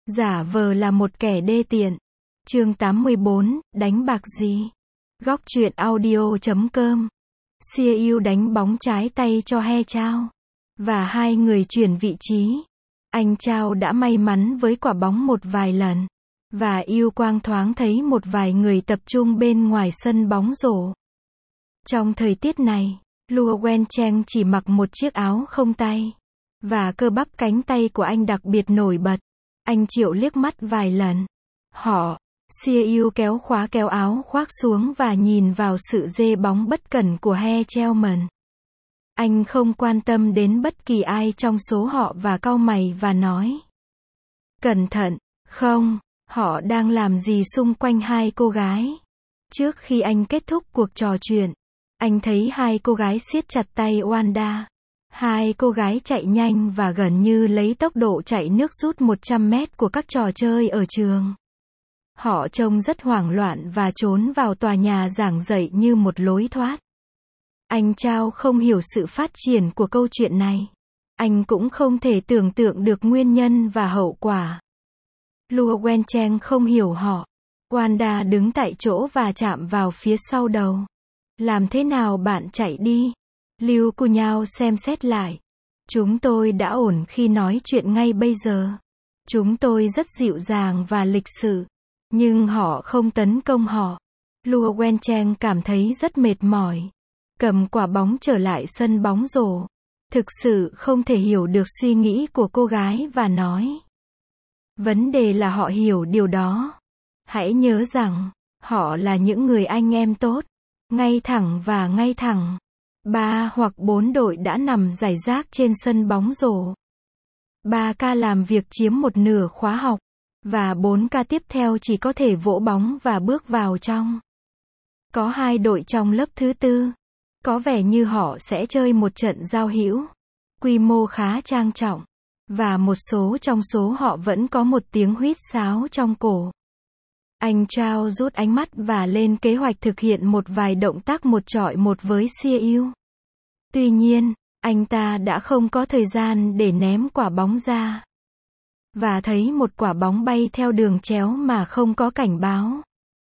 Giả vờ là một kẻ đê tiện. Chương 84, đánh bạc gì? Góc truyện audio.com. Siêu đánh bóng trái tay cho He Chao. Và hai người chuyển vị trí. Anh Chao đã may mắn với quả bóng một vài lần. Và Yêu Quang thoáng thấy một vài người tập trung bên ngoài sân bóng rổ. Trong thời tiết này, Luo Wencheng chỉ mặc một chiếc áo không tay. Và cơ bắp cánh tay của anh đặc biệt nổi bật. Anh Triệu liếc mắt vài lần. Siêu kéo áo khoác xuống và nhìn vào sự dê bóng bất cẩn của He Chelman. Anh không quan tâm đến bất kỳ ai trong số họ và cau mày và nói. Cẩn thận, không, họ đang làm gì xung quanh hai cô gái. Trước khi anh kết thúc cuộc trò chuyện, anh thấy hai cô gái siết chặt tay Wanda. Hai cô gái chạy nhanh và gần như lấy tốc độ chạy nước rút 100 mét của các trò chơi ở trường. Họ trông rất hoảng loạn và trốn vào tòa nhà giảng dạy như một lối thoát. Anh Chao không hiểu sự phát triển của câu chuyện này. Anh cũng không thể tưởng tượng được nguyên nhân và hậu quả. Luo Wencheng không hiểu họ. Wanda đứng tại chỗ và chạm vào phía sau đầu. Làm thế nào bạn chạy đi? Liu Cunyao xem xét lại. Chúng tôi đã ổn khi nói chuyện ngay bây giờ. Chúng tôi rất dịu dàng và lịch sự. Nhưng họ không tấn công họ. Luo Wencheng cảm thấy rất mệt mỏi. Cầm quả bóng trở lại sân bóng rổ. Thực sự không thể hiểu được suy nghĩ của cô gái và nói. Vấn đề là họ hiểu điều đó. Hãy nhớ rằng, họ là những người anh em tốt. Ngay thẳng và ngay thẳng. 3 hoặc 4 đội đã nằm rải rác trên sân bóng rổ. 3 ca làm việc chiếm một nửa khóa học. Và 4 ca tiếp theo chỉ có thể vỗ bóng và bước vào trong. Có 2 đội trong lớp thứ tư. Có vẻ như họ sẽ chơi một trận giao hữu. Quy mô khá trang trọng. Và một số trong số họ vẫn có một tiếng huýt sáo trong cổ. Anh Chao rút ánh mắt và lên kế hoạch thực hiện một vài động tác một chọi một với Siêu. Tuy nhiên, anh ta đã không có thời gian để ném quả bóng ra. Và thấy một quả bóng bay theo đường chéo mà không có cảnh báo.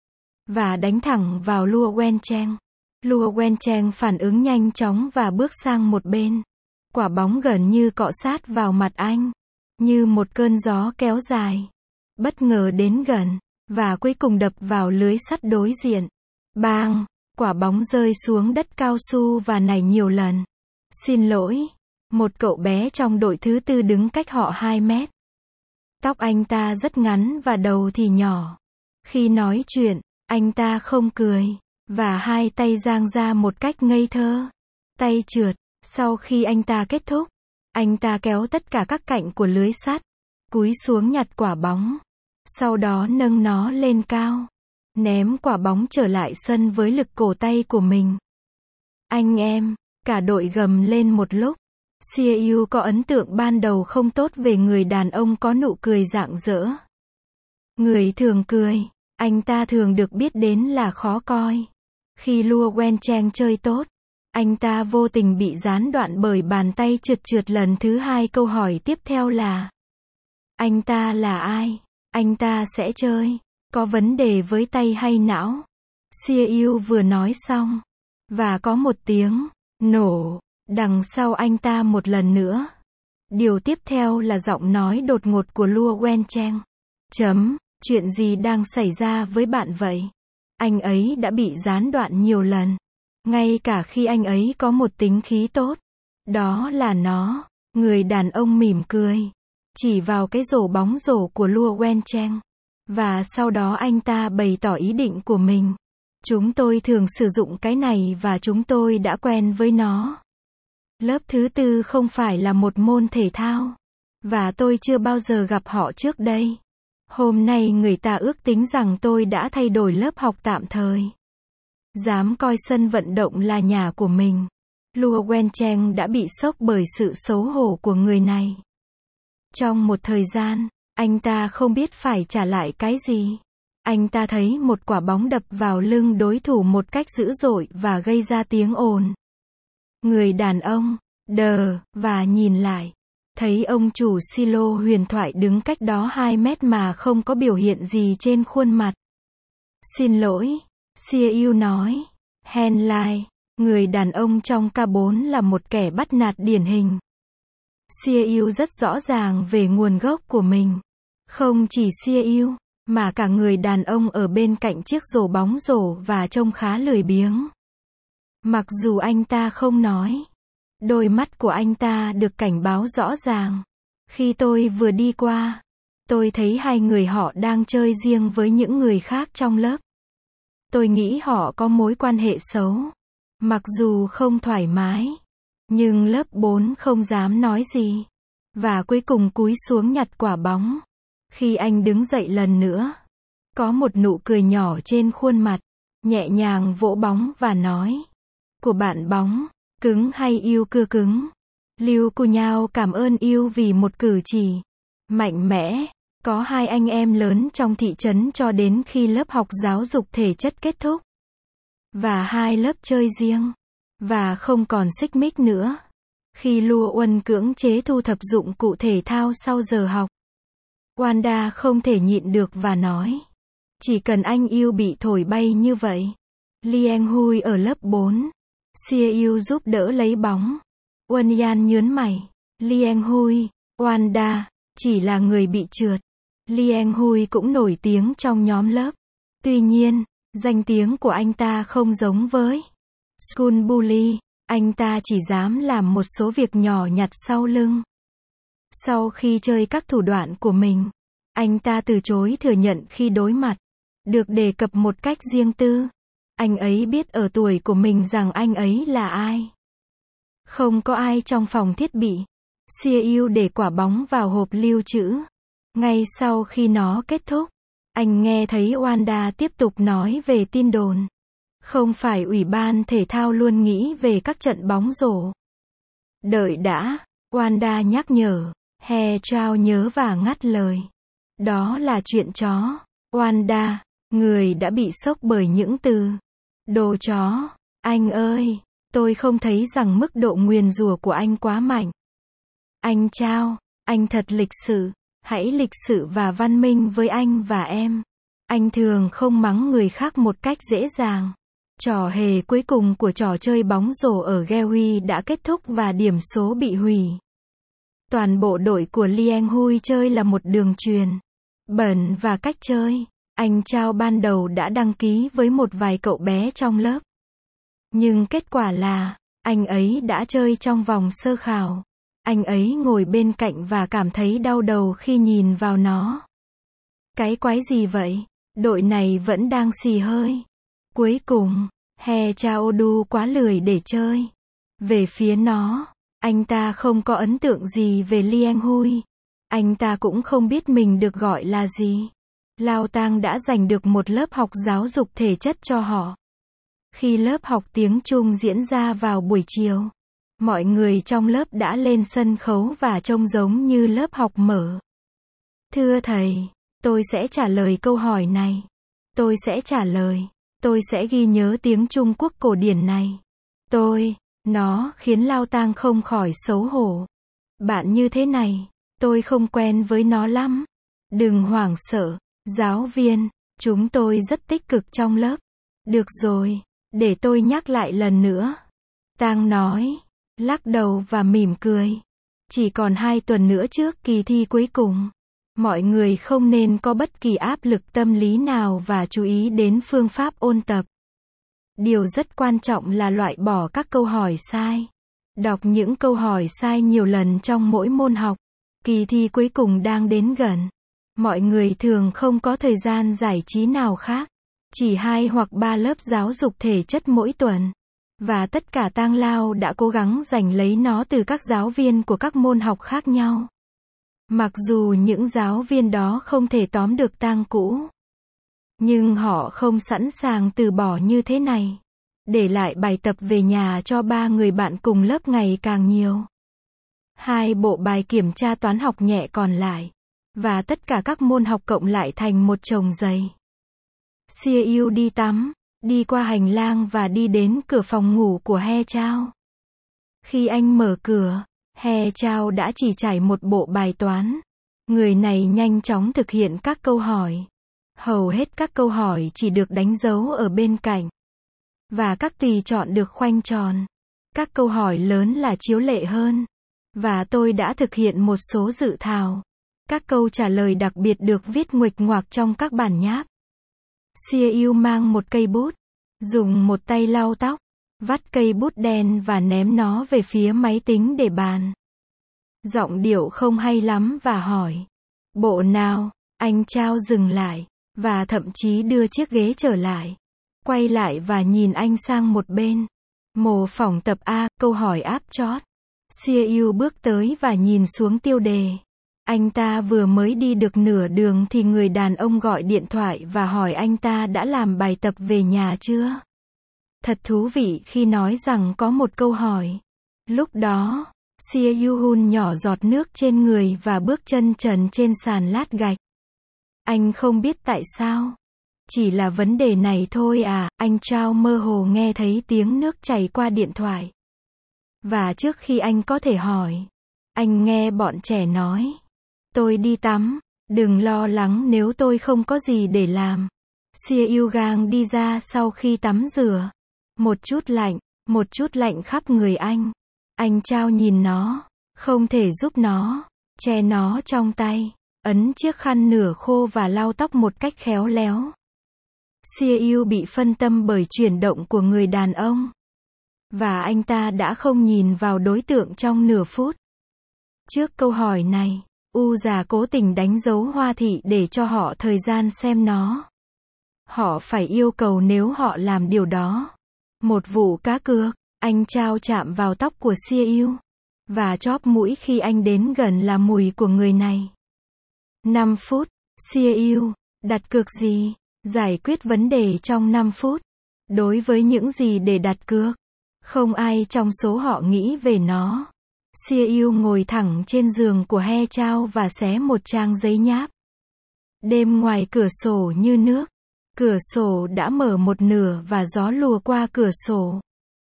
Và đánh thẳng vào Luo Wencheng. Luo Wencheng phản ứng nhanh chóng và bước sang một bên. Quả bóng gần như cọ sát vào mặt anh. Như một cơn gió kéo dài. Bất ngờ đến gần. Và cuối cùng đập vào lưới sắt đối diện. Bang! Quả bóng rơi xuống đất cao su và nảy nhiều lần. Xin lỗi. Một cậu bé trong đội thứ tư đứng cách họ 2 mét. Tóc anh ta rất ngắn và đầu thì nhỏ. Khi nói chuyện, anh ta không cười. Và hai tay dang ra một cách ngây thơ. Tay trượt. Sau khi anh ta kết thúc, anh ta kéo tất cả các cạnh của lưới sắt. Cúi xuống nhặt quả bóng. Sau đó nâng nó lên cao. Ném quả bóng trở lại sân với lực cổ tay của mình. Anh em, cả đội gầm lên một lúc. Siêu có ấn tượng ban đầu không tốt về người đàn ông có nụ cười rạng rỡ. Người thường cười, anh ta thường được biết đến là khó coi. Khi Luo Wencheng chơi tốt, anh ta vô tình bị gián đoạn bởi bàn tay trượt lần thứ 2. Câu hỏi tiếp theo là: anh ta là ai? Anh ta sẽ chơi? Có vấn đề với tay hay não? Siêu vừa nói xong. Và có một tiếng nổ đằng sau anh ta một lần nữa. Điều tiếp theo là giọng nói đột ngột của Luo Wencheng. Chuyện gì đang xảy ra với bạn vậy? Anh ấy đã bị gián đoạn nhiều lần. Ngay cả khi anh ấy có một tính khí tốt. Đó là nó. Người đàn ông mỉm cười. Chỉ vào cái rổ bóng rổ của Luo Wencheng. Và sau đó anh ta bày tỏ ý định của mình. Chúng tôi thường sử dụng cái này và chúng tôi đã quen với nó. Lớp thứ tư không phải là một môn thể thao. Và tôi chưa bao giờ gặp họ trước đây. Hôm nay người ta ước tính rằng tôi đã thay đổi lớp học tạm thời. Dám coi sân vận động là nhà của mình. Luo Wencheng đã bị sốc bởi sự xấu hổ của người này. Trong một thời gian, anh ta không biết phải trả lại cái gì. Anh ta thấy một quả bóng đập vào lưng đối thủ một cách dữ dội và gây ra tiếng ồn. Người đàn ông, và nhìn lại. Thấy ông chủ silo huyền thoại đứng cách đó 2 mét mà không có biểu hiện gì trên khuôn mặt. Xin lỗi, Siêu nói. Henlai, người đàn ông trong K4 là một kẻ bắt nạt điển hình. Siêu rất rõ ràng về nguồn gốc của mình. Không chỉ Siêu, mà cả người đàn ông ở bên cạnh chiếc rổ bóng rổ và trông khá lười biếng. Mặc dù anh ta không nói, đôi mắt của anh ta được cảnh báo rõ ràng. Khi tôi vừa đi qua, tôi thấy hai người họ đang chơi riêng với những người khác trong lớp. Tôi nghĩ họ có mối quan hệ xấu. Mặc dù không thoải mái, nhưng lớp 4 không dám nói gì. Và cuối cùng cúi xuống nhặt quả bóng. Khi anh đứng dậy lần nữa, có một nụ cười nhỏ trên khuôn mặt, nhẹ nhàng vỗ bóng và nói: của bạn bóng, cứng hay yêu cưa cứng? Liu Cunyao cảm ơn yêu vì một cử chỉ mạnh mẽ. Có hai anh em lớn trong thị trấn cho đến khi lớp học giáo dục thể chất kết thúc. Và hai lớp chơi riêng. Và không còn xích mích nữa. Khi Luo Uân cưỡng chế thu thập dụng cụ thể thao sau giờ học, Wanda không thể nhịn được và nói: chỉ cần anh yêu bị thổi bay như vậy. Liang Hui ở lớp 4. Siêu giúp đỡ lấy bóng. Uân Yan nhớn mày. Liang Hui, Wanda, chỉ là người bị trượt. Liang Hui cũng nổi tiếng trong nhóm lớp. Tuy nhiên, danh tiếng của anh ta không giống với School Bully. Anh ta chỉ dám làm một số việc nhỏ nhặt sau lưng. Sau khi chơi các thủ đoạn của mình, anh ta từ chối thừa nhận khi đối mặt. Được đề cập một cách riêng tư. Anh ấy biết ở tuổi của mình rằng anh ấy là ai. Không có ai trong phòng thiết bị. Siêu để quả bóng vào hộp lưu trữ. Ngay sau khi nó kết thúc, anh nghe thấy Wanda tiếp tục nói về tin đồn. Không phải ủy ban thể thao luôn nghĩ về các trận bóng rổ. Đợi đã, Wanda nhắc nhở. He Chao nhớ và ngắt lời. Đó là chuyện chó. Wanda, người đã bị sốc bởi những từ đồ chó. Anh ơi, tôi không thấy rằng mức độ nguyền rủa của anh quá mạnh. Anh Chao, anh thật lịch sự. Hãy lịch sự và văn minh với anh và em. Anh thường không mắng người khác một cách dễ dàng. Trò hề cuối cùng của trò chơi bóng rổ ở Gewi đã kết thúc và điểm số bị hủy. Toàn bộ đội của Liang Hui chơi là một đường truyền bẩn và cách chơi. Anh Chao ban đầu đã đăng ký với một vài cậu bé trong lớp. Nhưng kết quả là, anh ấy đã chơi trong vòng sơ khảo. Anh ấy ngồi bên cạnh và cảm thấy đau đầu khi nhìn vào nó. Cái quái gì vậy? Đội này vẫn đang xì hơi. Cuối cùng, He Chaodu quá lười để chơi. Về phía nó, anh ta không có ấn tượng gì về Liang Hui. Anh ta cũng không biết mình được gọi là gì. Lao Tang đã giành được một lớp học giáo dục thể chất cho họ. Khi lớp học tiếng Trung diễn ra vào buổi chiều, mọi người trong lớp đã lên sân khấu và trông giống như lớp học mở. Thưa thầy, tôi sẽ trả lời câu hỏi này. Tôi sẽ trả lời. Tôi sẽ ghi nhớ tiếng Trung Quốc cổ điển này. Nó khiến Lao Tang không khỏi xấu hổ. Bạn như thế này, tôi không quen với nó lắm. Đừng hoảng sợ, giáo viên, chúng tôi rất tích cực trong lớp. Được rồi, để tôi nhắc lại lần nữa. Tang nói, lắc đầu và mỉm cười. Chỉ còn 2 tuần nữa trước kỳ thi cuối cùng. Mọi người không nên có bất kỳ áp lực tâm lý nào và chú ý đến phương pháp ôn tập. Điều rất quan trọng là loại bỏ các câu hỏi sai. Đọc những câu hỏi sai nhiều lần trong mỗi môn học. Kỳ thi cuối cùng đang đến gần. Mọi người thường không có thời gian giải trí nào khác. Chỉ 2 hoặc 3 lớp giáo dục thể chất mỗi tuần. Và tất cả Tang Lao đã cố gắng giành lấy nó từ các giáo viên của các môn học khác nhau. Mặc dù những giáo viên đó không thể tóm được Tang cũ. Nhưng họ không sẵn sàng từ bỏ như thế này. Để lại bài tập về nhà cho 3 người bạn cùng lớp ngày càng nhiều. 2 bộ bài kiểm tra toán học nhẹ còn lại. Và tất cả các môn học cộng lại thành một chồng giày. Siêu đi tắm, đi qua hành lang và đi đến cửa phòng ngủ của He Chao. Khi anh mở cửa, He Chao đã chỉ trải một bộ bài toán. Người này nhanh chóng thực hiện các câu hỏi. Hầu hết các câu hỏi chỉ được đánh dấu ở bên cạnh. Và các tùy chọn được khoanh tròn. Các câu hỏi lớn là chiếu lệ hơn. Và tôi đã thực hiện một số dự thảo. Các câu trả lời đặc biệt được viết nguệch ngoạc trong các bản nháp. Siêu mang một cây bút. Dùng một tay lau tóc. Vắt cây bút đen và ném nó về phía máy tính để bàn. Giọng điệu không hay lắm và hỏi. Bộ nào? Anh Chao dừng lại. Và thậm chí đưa chiếc ghế trở lại. Quay lại và nhìn anh sang một bên. Mô phỏng tập A, câu hỏi áp chót. Siêu bước tới và nhìn xuống tiêu đề. Anh ta vừa mới đi được nửa đường thì người đàn ông gọi điện thoại và hỏi anh ta đã làm bài tập về nhà chưa. Thật thú vị khi nói rằng có một câu hỏi. Lúc đó, Siêu hun nhỏ giọt nước trên người và bước chân trần trên sàn lát gạch. Anh không biết tại sao. Chỉ là vấn đề này thôi à, anh Chao mơ hồ nghe thấy tiếng nước chảy qua điện thoại. Và trước khi anh có thể hỏi, anh nghe bọn trẻ nói. Tôi đi tắm, đừng lo lắng nếu tôi không có gì để làm. Siêu gang đi ra sau khi tắm rửa. Một chút lạnh khắp người anh. Anh Chao nhìn nó, không thể giúp nó, che nó trong tay, ấn chiếc khăn nửa khô và lau tóc một cách khéo léo. Siêu bị phân tâm bởi chuyển động của người đàn ông. Và anh ta đã không nhìn vào đối tượng trong nửa phút. Trước câu hỏi này, U già cố tình đánh dấu Hoa thị để cho họ thời gian xem nó. Họ phải yêu cầu nếu họ làm điều đó. Một vụ cá cược, anh Chao chạm vào tóc của Siêu. Và chóp mũi khi anh đến gần là mùi của người này. 5 phút, Siêu, đặt cược gì? Giải quyết vấn đề trong 5 phút. Đối với những gì để đặt cược, không ai trong số họ nghĩ về nó. Siêu ngồi thẳng trên giường của He Chao và xé một trang giấy nháp. Đêm ngoài cửa sổ như nước. Cửa sổ đã mở một nửa và gió lùa qua cửa sổ.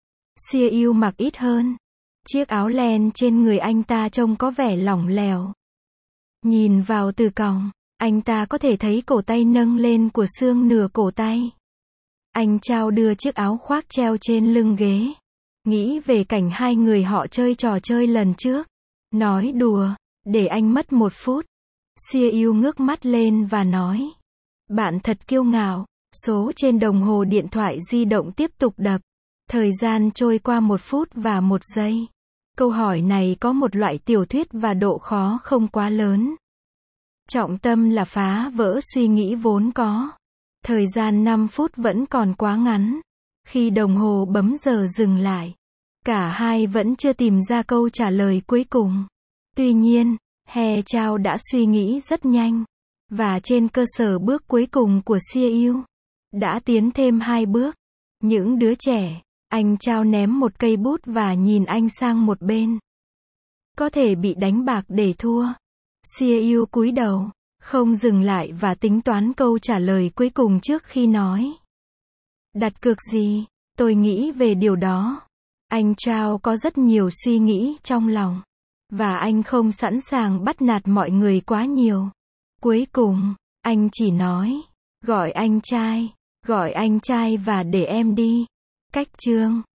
Siêu mặc ít hơn. Chiếc áo len trên người anh ta trông có vẻ lỏng lẻo. Nhìn vào từ còng, anh ta có thể thấy cổ tay nâng lên của xương nửa cổ tay. Anh Chao đưa chiếc áo khoác treo trên lưng ghế. Nghĩ về cảnh hai người họ chơi trò chơi lần trước. Nói đùa, để anh mất 1 phút. Siêu ngước mắt lên và nói. Bạn thật kiêu ngạo. Số trên đồng hồ điện thoại di động tiếp tục đập. Thời gian trôi qua 1 phút và 1 giây. Câu hỏi này có một loại tiểu thuyết và độ khó không quá lớn. Trọng tâm là phá vỡ suy nghĩ vốn có. Thời gian 5 phút vẫn còn quá ngắn. Khi đồng hồ bấm giờ dừng lại, cả hai vẫn chưa tìm ra câu trả lời cuối cùng. Tuy nhiên, He Chao đã suy nghĩ rất nhanh. Và trên cơ sở bước cuối cùng của Siêu, đã tiến thêm 2 bước. Những đứa trẻ, anh Chao ném một cây bút và nhìn anh sang một bên. Có thể bị đánh bạc để thua. Siêu cúi đầu, không dừng lại và tính toán câu trả lời cuối cùng trước khi nói. Đặt cược gì? Tôi nghĩ về điều đó. Anh Chao có rất nhiều suy nghĩ trong lòng. Và anh không sẵn sàng bắt nạt mọi người quá nhiều. Cuối cùng, anh chỉ nói. Gọi anh trai và để em đi. Cách chương